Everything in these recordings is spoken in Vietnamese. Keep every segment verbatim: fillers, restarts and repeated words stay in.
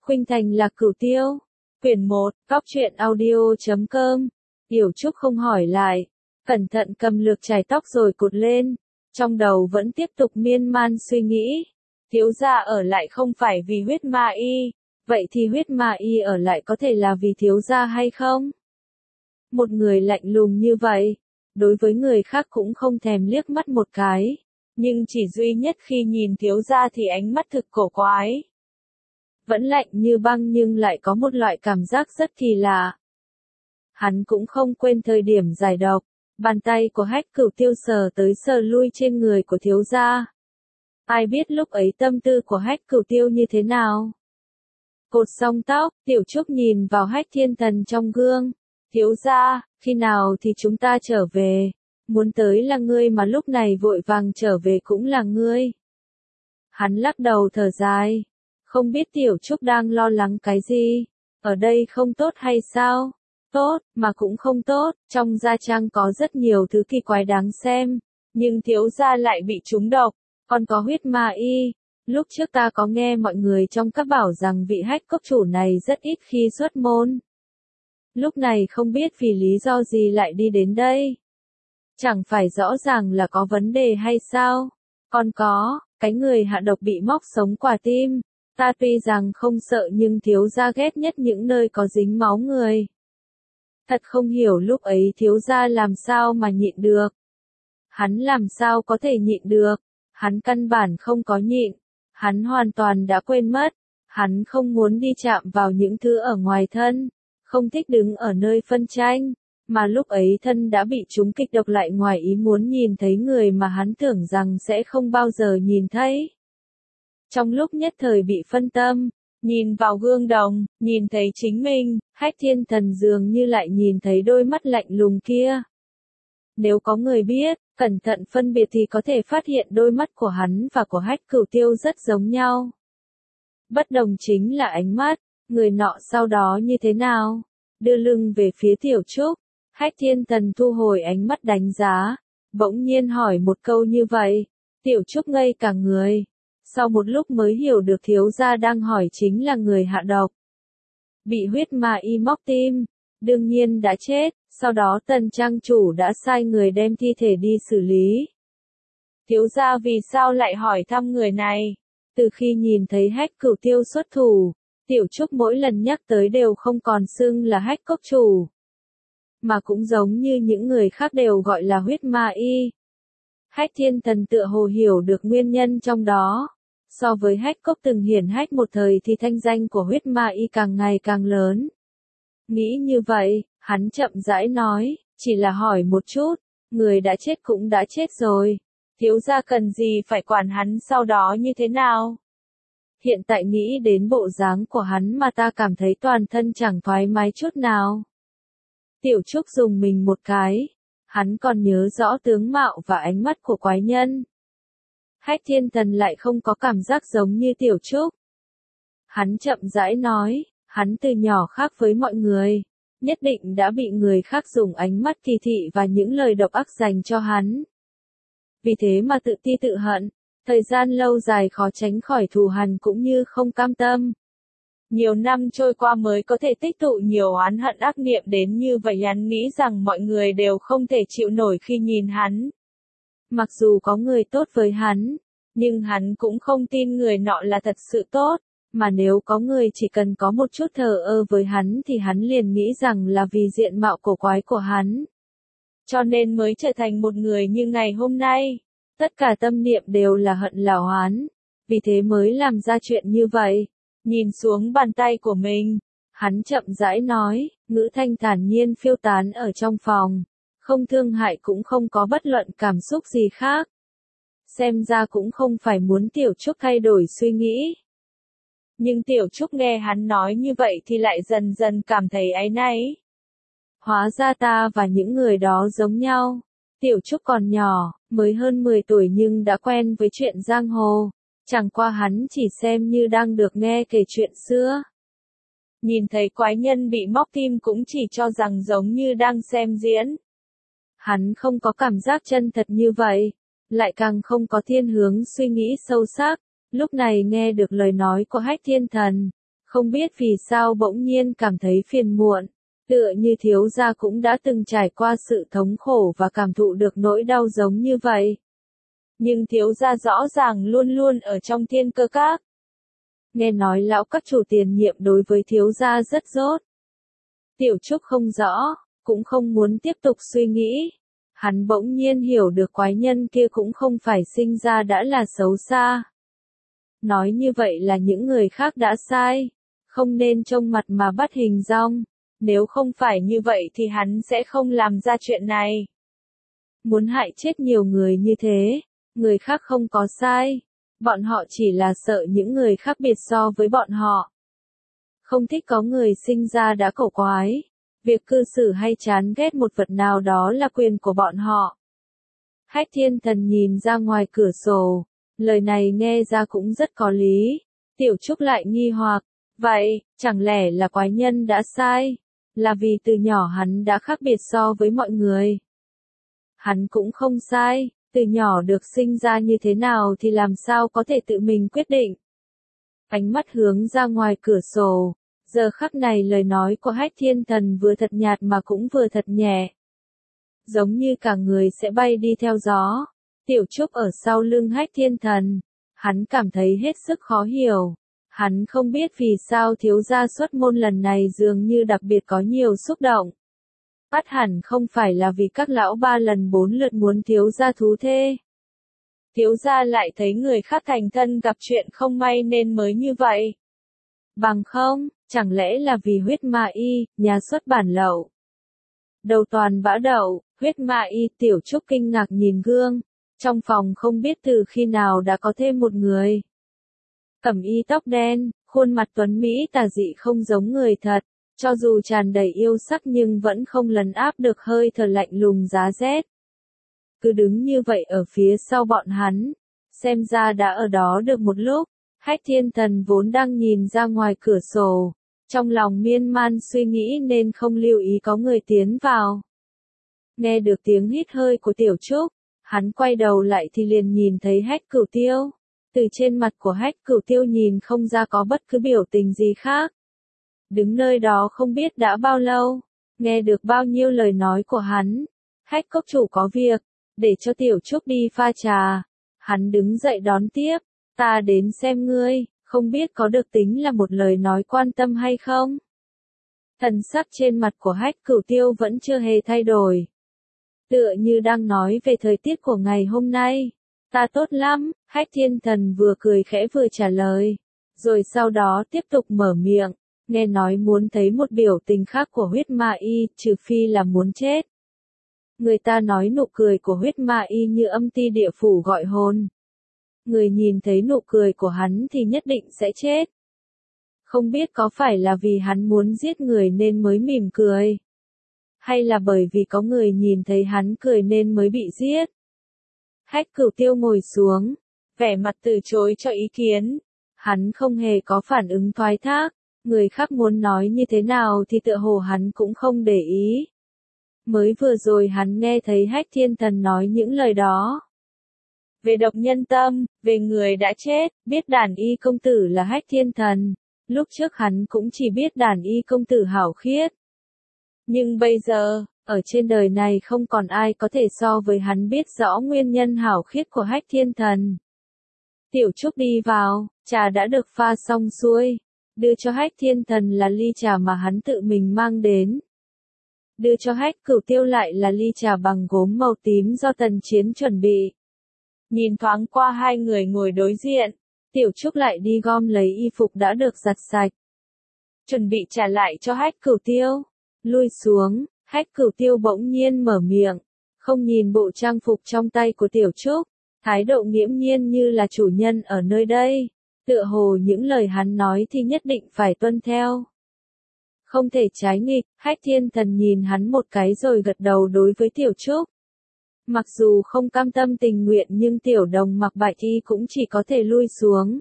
Khuynh Thành Lạc Cửu Tiêu. Quyển một, Góc truyện audio chấm com. Tiểu Trúc không hỏi lại, cẩn thận cầm lược chải tóc rồi cột lên, trong đầu vẫn tiếp tục miên man suy nghĩ. Thiếu gia ở lại không phải vì huyết ma y, vậy thì huyết ma y ở lại có thể là vì thiếu gia hay không? Một người lạnh lùng như vậy, đối với người khác cũng không thèm liếc mắt một cái, nhưng chỉ duy nhất khi nhìn thiếu gia thì ánh mắt thực cổ quái. Vẫn lạnh như băng nhưng lại có một loại cảm giác rất kỳ lạ. Hắn cũng không quên thời điểm giải độc, bàn tay của Hách Cửu Tiêu sờ tới sờ lui trên người của thiếu gia. Ai biết lúc ấy tâm tư của Hách Cửu Tiêu như thế nào? Cột xong tóc, Tiểu Trúc nhìn vào Hách Thiên Thần trong gương. Thiếu gia, khi nào thì chúng ta trở về? Muốn tới là ngươi mà lúc này vội vàng trở về cũng là ngươi. Hắn lắc đầu thở dài. Không biết Tiểu Trúc đang lo lắng cái gì? Ở đây không tốt hay sao? Tốt, mà cũng không tốt, trong gia trang có rất nhiều thứ kỳ quái đáng xem, nhưng thiếu gia lại bị trúng độc, còn có huyết ma y. Lúc trước ta có nghe mọi người trong các bảo rằng vị Hách cốc chủ này rất ít khi xuất môn. Lúc này không biết vì lý do gì lại đi đến đây. Chẳng phải rõ ràng là có vấn đề hay sao? Còn có, cái người hạ độc bị móc sống quả tim. Ta tuy rằng không sợ nhưng thiếu gia ghét nhất những nơi có dính máu người. Thật không hiểu lúc ấy thiếu gia làm sao mà nhịn được. Hắn làm sao có thể nhịn được. Hắn căn bản không có nhịn. Hắn hoàn toàn đã quên mất. Hắn không muốn đi chạm vào những thứ ở ngoài thân. Không thích đứng ở nơi phân tranh. Mà lúc ấy thân đã bị trúng kịch độc lại ngoài ý muốn nhìn thấy người mà hắn tưởng rằng sẽ không bao giờ nhìn thấy. Trong lúc nhất thời bị phân tâm, nhìn vào gương đồng, nhìn thấy chính mình, Hách Thiên Thần dường như lại nhìn thấy đôi mắt lạnh lùng kia. Nếu có người biết, cẩn thận phân biệt thì có thể phát hiện đôi mắt của hắn và của Hách Cửu Tiêu rất giống nhau. Bất đồng chính là ánh mắt, người nọ sau đó như thế nào? Đưa lưng về phía Tiểu Trúc, Hách Thiên Thần thu hồi ánh mắt đánh giá, bỗng nhiên hỏi một câu như vậy, Tiểu Trúc ngây cả người. Sau một lúc mới hiểu được thiếu gia đang hỏi chính là người hạ độc. Bị huyết ma y móc tim, đương nhiên đã chết, sau đó Tần trang chủ đã sai người đem thi thể đi xử lý. Thiếu gia vì sao lại hỏi thăm người này? Từ khi nhìn thấy Hách Cửu Tiêu xuất thủ, Tiểu Trúc mỗi lần nhắc tới đều không còn xưng là Hách cốc chủ. Mà cũng giống như những người khác đều gọi là huyết ma y. Hách Thiên Thần tựa hồ hiểu được nguyên nhân trong đó. So với Hách cốc từng hiển hách một thời thì thanh danh của huyết ma y càng ngày càng lớn. Nghĩ như vậy, hắn chậm rãi nói, chỉ là hỏi một chút, người đã chết cũng đã chết rồi. Thiếu gia cần gì phải quản hắn sau đó như thế nào? Hiện tại nghĩ đến bộ dáng của hắn mà ta cảm thấy toàn thân chẳng thoải mái chút nào. Tiểu Trúc dùng mình một cái. Hắn còn nhớ rõ tướng mạo và ánh mắt của quái nhân. Hách Thiên Thần lại không có cảm giác giống như Tiểu Trúc. Hắn chậm rãi nói, hắn từ nhỏ khác với mọi người, nhất định đã bị người khác dùng ánh mắt kỳ thị và những lời độc ác dành cho hắn. Vì thế mà tự ti tự hận, thời gian lâu dài khó tránh khỏi thù hằn cũng như không cam tâm. Nhiều năm trôi qua mới có thể tích tụ nhiều oán hận ác niệm đến như vậy, hắn nghĩ rằng mọi người đều không thể chịu nổi khi nhìn hắn. Mặc dù có người tốt với hắn, nhưng hắn cũng không tin người nọ là thật sự tốt, mà nếu có người chỉ cần có một chút thờ ơ với hắn thì hắn liền nghĩ rằng là vì diện mạo cổ quái của hắn. Cho nên mới trở thành một người như ngày hôm nay. Tất cả tâm niệm đều là hận là oán, vì thế mới làm ra chuyện như vậy. Nhìn xuống bàn tay của mình, hắn chậm rãi nói, ngữ thanh thản nhiên phiêu tán ở trong phòng, không thương hại cũng không có bất luận cảm xúc gì khác. Xem ra cũng không phải muốn Tiểu Trúc thay đổi suy nghĩ. Nhưng Tiểu Trúc nghe hắn nói như vậy thì lại dần dần cảm thấy áy náy. Hóa ra ta và những người đó giống nhau. Tiểu Trúc còn nhỏ, mới hơn mười tuổi nhưng đã quen với chuyện giang hồ. Chẳng qua hắn chỉ xem như đang được nghe kể chuyện xưa. Nhìn thấy quái nhân bị móc tim cũng chỉ cho rằng giống như đang xem diễn. Hắn không có cảm giác chân thật như vậy, lại càng không có thiên hướng suy nghĩ sâu sắc. Lúc này nghe được lời nói của Hách Thiên Thần, Không biết vì sao bỗng nhiên cảm thấy phiền muộn, tựa như thiếu gia cũng đã từng trải qua sự thống khổ và cảm thụ được nỗi đau giống như vậy. Nhưng thiếu gia rõ ràng luôn luôn ở trong Thiên Cơ Các. Nghe nói lão các chủ tiền nhiệm đối với thiếu gia rất tốt. Tiểu Trúc không rõ, cũng không muốn tiếp tục suy nghĩ. Hắn bỗng nhiên hiểu được quái nhân kia cũng không phải sinh ra đã là xấu xa. Nói như vậy là những người khác đã sai, không nên trông mặt mà bắt hình dong. Nếu không phải như vậy thì hắn sẽ không làm ra chuyện này. Muốn hại chết nhiều người như thế, người khác không có sai. Bọn họ chỉ là sợ những người khác biệt so với bọn họ. Không thích có người sinh ra đã cổ quái. Việc cư xử hay chán ghét một vật nào đó là quyền của bọn họ. Hách Thiên Thần nhìn ra ngoài cửa sổ. Lời này nghe ra cũng rất có lý. Tiểu Trúc lại nghi hoặc. Vậy, chẳng lẽ là quái nhân đã sai? Là vì từ nhỏ hắn đã khác biệt so với mọi người. Hắn cũng không sai. Từ nhỏ được sinh ra như thế nào thì làm sao có thể tự mình quyết định. Ánh mắt hướng ra ngoài cửa sổ. Giờ khắc này lời nói của Hách Thiên Thần vừa thật nhạt mà cũng vừa thật nhẹ. Giống như cả người sẽ bay đi theo gió. Tiểu Trúc ở sau lưng Hách Thiên Thần. Hắn cảm thấy hết sức khó hiểu. Hắn không biết vì sao thiếu gia xuất môn lần này dường như đặc biệt có nhiều xúc động. Bắt hẳn không phải là vì các lão ba lần bốn lượt muốn thiếu gia thú thê. Thiếu gia lại thấy người khác thành thân gặp chuyện không may nên mới như vậy. Bằng không, chẳng lẽ là vì huyết ma y, nhà xuất bản lậu. Đầu toàn bã đậu, huyết ma y. Tiểu Trúc kinh ngạc nhìn gương. Trong phòng không biết từ khi nào đã có thêm một người. Cẩm y tóc đen, khuôn mặt tuấn Mỹ tà dị không giống người thật. Cho dù tràn đầy yêu sắc nhưng vẫn không lấn áp được hơi thở lạnh lùng giá rét. Cứ đứng như vậy ở phía sau bọn hắn. Xem ra đã ở đó được một lúc. Hách Thiên Thần vốn đang nhìn ra ngoài cửa sổ. Trong lòng miên man suy nghĩ nên không lưu ý có người tiến vào. Nghe được tiếng hít hơi của Tiểu Trúc. Hắn quay đầu lại thì liền nhìn thấy Hách Cửu Tiêu. Từ trên mặt của Hách Cửu Tiêu nhìn không ra có bất cứ biểu tình gì khác. Đứng nơi đó không biết đã bao lâu. Nghe được bao nhiêu lời nói của hắn. Hách cốc chủ có việc. Để cho Tiểu Trúc đi pha trà. Hắn đứng dậy đón tiếp. Ta đến xem ngươi. Không biết có được tính là một lời nói quan tâm hay không? Thần sắc trên mặt của Hách Cửu Tiêu vẫn chưa hề thay đổi. Tựa như đang nói về thời tiết của ngày hôm nay. Ta tốt lắm, Hách Thiên Thần vừa cười khẽ vừa trả lời. Rồi sau đó tiếp tục mở miệng. Nghe nói muốn thấy một biểu tình khác của huyết ma y, trừ phi là muốn chết. Người ta nói nụ cười của huyết ma y như âm ti địa phủ gọi hồn. Người nhìn thấy nụ cười của hắn thì nhất định sẽ chết. Không biết có phải là vì hắn muốn giết người nên mới mỉm cười. Hay là bởi vì có người nhìn thấy hắn cười nên mới bị giết. Hách Cửu Tiêu ngồi xuống, vẻ mặt từ chối cho ý kiến. Hắn không hề có phản ứng thoái thác. Người khác muốn nói như thế nào thì tựa hồ hắn cũng không để ý. Mới vừa rồi hắn nghe thấy Hách Thiên Thần nói những lời đó. Về độc nhân tâm, về người đã chết, biết đàn y công tử là Hách Thiên Thần. Lúc trước hắn cũng chỉ biết đàn y công tử hảo khiết. Nhưng bây giờ, ở trên đời này không còn ai có thể so với hắn biết rõ nguyên nhân hảo khiết của Hách Thiên Thần. Tiểu Trúc đi vào, trà đã được pha xong xuôi. Đưa cho Hách Thiên Thần là ly trà mà hắn tự mình mang đến. Đưa cho Hách Cửu Tiêu lại là ly trà bằng gốm màu tím do Tần Chiến chuẩn bị. Nhìn thoáng qua hai người ngồi đối diện, Tiểu Trúc lại đi gom lấy y phục đã được giặt sạch. Chuẩn bị trả lại cho Hách Cửu Tiêu. Lui xuống, Hách Cửu Tiêu bỗng nhiên mở miệng. Không nhìn bộ trang phục trong tay của Tiểu Trúc. Thái độ nghiễm nhiên như là chủ nhân ở nơi đây. Tựa hồ những lời hắn nói thì nhất định phải tuân theo. Không thể trái nghịch. Hách Thiên Thần nhìn hắn một cái rồi gật đầu đối với Tiểu Trúc. Mặc dù không cam tâm tình nguyện nhưng Tiểu Đồng mặc bạch y cũng chỉ có thể lui xuống.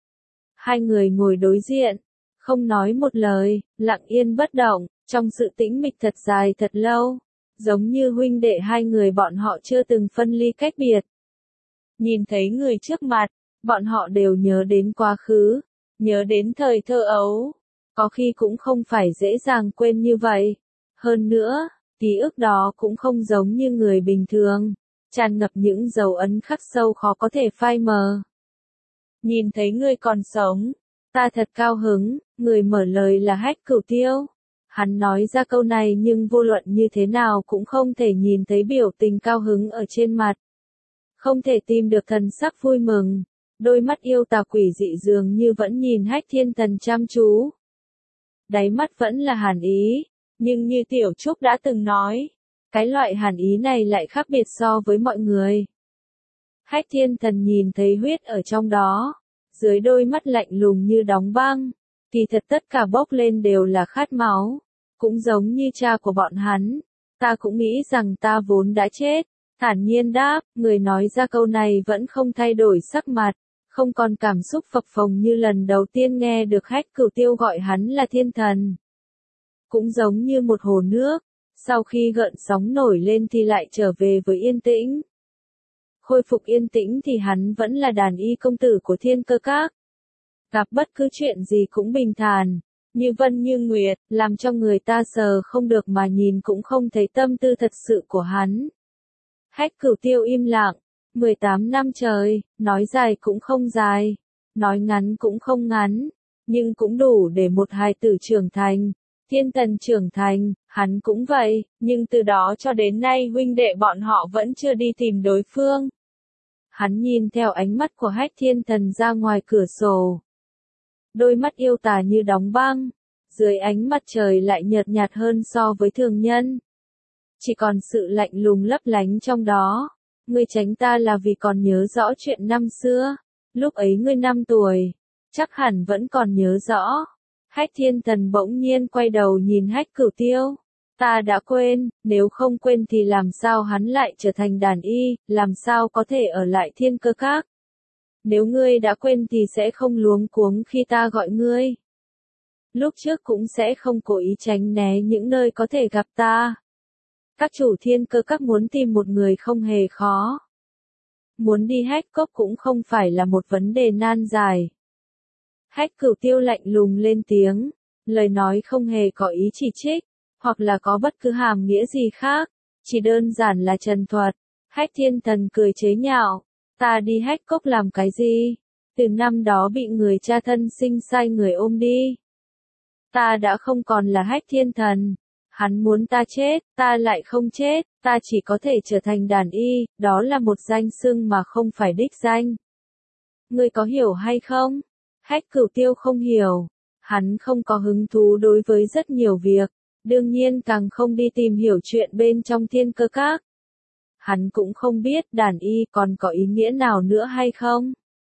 Hai người ngồi đối diện, không nói một lời, lặng yên bất động, trong sự tĩnh mịch thật dài thật lâu, giống như huynh đệ hai người bọn họ chưa từng phân ly cách biệt. Nhìn thấy người trước mặt, bọn họ đều nhớ đến quá khứ, nhớ đến thời thơ ấu, Có khi cũng không phải dễ dàng quên như vậy. Hơn nữa, ký ức đó cũng không giống như người bình thường, tràn ngập những dấu ấn khắc sâu khó có thể phai mờ. Nhìn thấy ngươi còn sống, ta thật cao hứng, người mở lời là Hách Cửu Tiêu. Hắn nói ra câu này nhưng vô luận như thế nào cũng không thể nhìn thấy biểu tình cao hứng ở trên mặt. Không thể tìm được thần sắc vui mừng, đôi mắt yêu tà quỷ dị dường như vẫn nhìn Hách Thiên Thần chăm chú. Đáy mắt vẫn là hàn ý, nhưng như Tiểu Trúc đã từng nói, cái loại hàn ý này lại khác biệt so với mọi người. Hách Thiên Thần nhìn thấy huyết ở trong đó, dưới đôi mắt lạnh lùng như đóng băng, kỳ thật tất cả bốc lên đều là khát máu, cũng giống như cha của bọn hắn. Ta cũng nghĩ rằng ta vốn đã chết, thản nhiên đáp, người nói ra câu này vẫn không thay đổi sắc mặt, không còn cảm xúc phập phồng như lần đầu tiên nghe được Hách Cửu Tiêu gọi hắn là thiên thần. Cũng giống như một hồ nước, sau khi gợn sóng nổi lên thì lại trở về với yên tĩnh. Khôi phục yên tĩnh thì hắn vẫn là đàn y công tử của Thiên Cơ Các. Gặp bất cứ chuyện gì cũng bình thản, như vân như nguyệt, làm cho người ta sờ không được mà nhìn cũng không thấy tâm tư thật sự của hắn. Hách Cửu Tiêu im lặng, mười tám năm trời, nói dài cũng không dài, nói ngắn cũng không ngắn, nhưng cũng đủ để một hài tử trưởng thành. Thiên Thần trưởng thành, hắn cũng vậy, nhưng từ đó cho đến nay huynh đệ bọn họ vẫn chưa đi tìm đối phương. Hắn nhìn theo ánh mắt của Hách Thiên Thần ra ngoài cửa sổ. Đôi mắt yêu tà như đóng băng, dưới ánh mặt trời lại nhợt nhạt hơn so với thường nhân. Chỉ còn sự lạnh lùng lấp lánh trong đó. Ngươi tránh ta là vì còn nhớ rõ chuyện năm xưa, lúc ấy ngươi năm tuổi, chắc hẳn vẫn còn nhớ rõ. Hách Thiên Thần bỗng nhiên quay đầu nhìn Hách Cửu Tiêu. Ta đã quên, nếu không quên thì làm sao hắn lại trở thành đàn y, làm sao có thể ở lại Thiên Cơ Các. Nếu ngươi đã quên thì sẽ không luống cuống khi ta gọi ngươi. Lúc trước cũng sẽ không cố ý tránh né những nơi có thể gặp ta. Các chủ Thiên Cơ Các muốn tìm một người không hề khó. Muốn đi Hách Cốc cũng không phải là một vấn đề nan giải. Hách Cửu Tiêu lạnh lùng lên tiếng, lời nói không hề có ý chỉ trích, hoặc là có bất cứ hàm nghĩa gì khác, chỉ đơn giản là trần thuật. Hách Thiên Thần cười chế nhạo, ta đi Hách Cốc làm cái gì? Từ năm đó bị người cha thân sinh sai người ôm đi. Ta đã không còn là Hách Thiên Thần. Hắn muốn ta chết, ta lại không chết, ta chỉ có thể trở thành đàn y, đó là một danh xưng mà không phải đích danh. Ngươi có hiểu hay không? Hách Cửu Tiêu không hiểu. Hắn không có hứng thú đối với rất nhiều việc, đương nhiên càng không đi tìm hiểu chuyện bên trong Thiên Cơ Các. Hắn cũng không biết đàn y còn có ý nghĩa nào nữa hay không.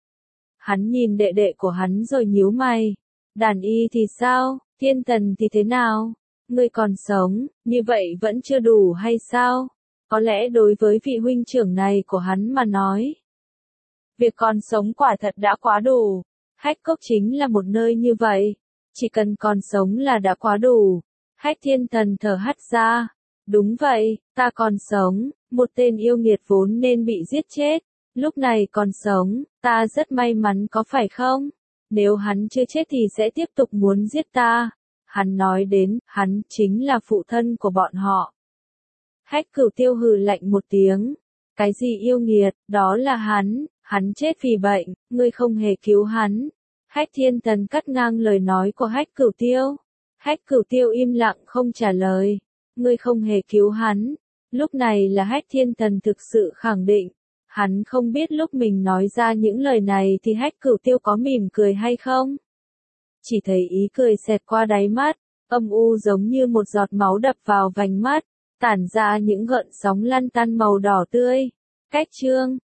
Hắn nhìn đệ đệ của hắn rồi nhíu mày. Đàn y thì sao, thiên thần thì thế nào? Ngươi còn sống, như vậy vẫn chưa đủ hay sao? Có lẽ đối với vị huynh trưởng này của hắn mà nói, việc còn sống quả thật đã quá đủ. Hách Cốc chính là một nơi như vậy. Chỉ cần còn sống là đã quá đủ. Hách Thiên Thần thở hắt ra. Đúng vậy, ta còn sống, một tên yêu nghiệt vốn nên bị giết chết. Lúc này còn sống, ta rất may mắn có phải không? Nếu hắn chưa chết thì sẽ tiếp tục muốn giết ta. Hắn nói đến, hắn chính là phụ thân của bọn họ. Hách Cửu Tiêu hừ lạnh một tiếng. Cái gì yêu nghiệt, đó là hắn, hắn chết vì bệnh, ngươi không hề cứu hắn. Hách Thiên Thần cắt ngang lời nói của Hách Cửu Tiêu. Hách Cửu Tiêu im lặng không trả lời. Ngươi không hề cứu hắn. Lúc này là Hách Thiên Thần thực sự khẳng định. Hắn không biết lúc mình nói ra những lời này thì Hách Cửu Tiêu có mỉm cười hay không. Chỉ thấy ý cười xẹt qua đáy mắt, âm u giống như một giọt máu đập vào vành mắt, tản ra những gợn sóng lăn tăn màu đỏ tươi. Cách chương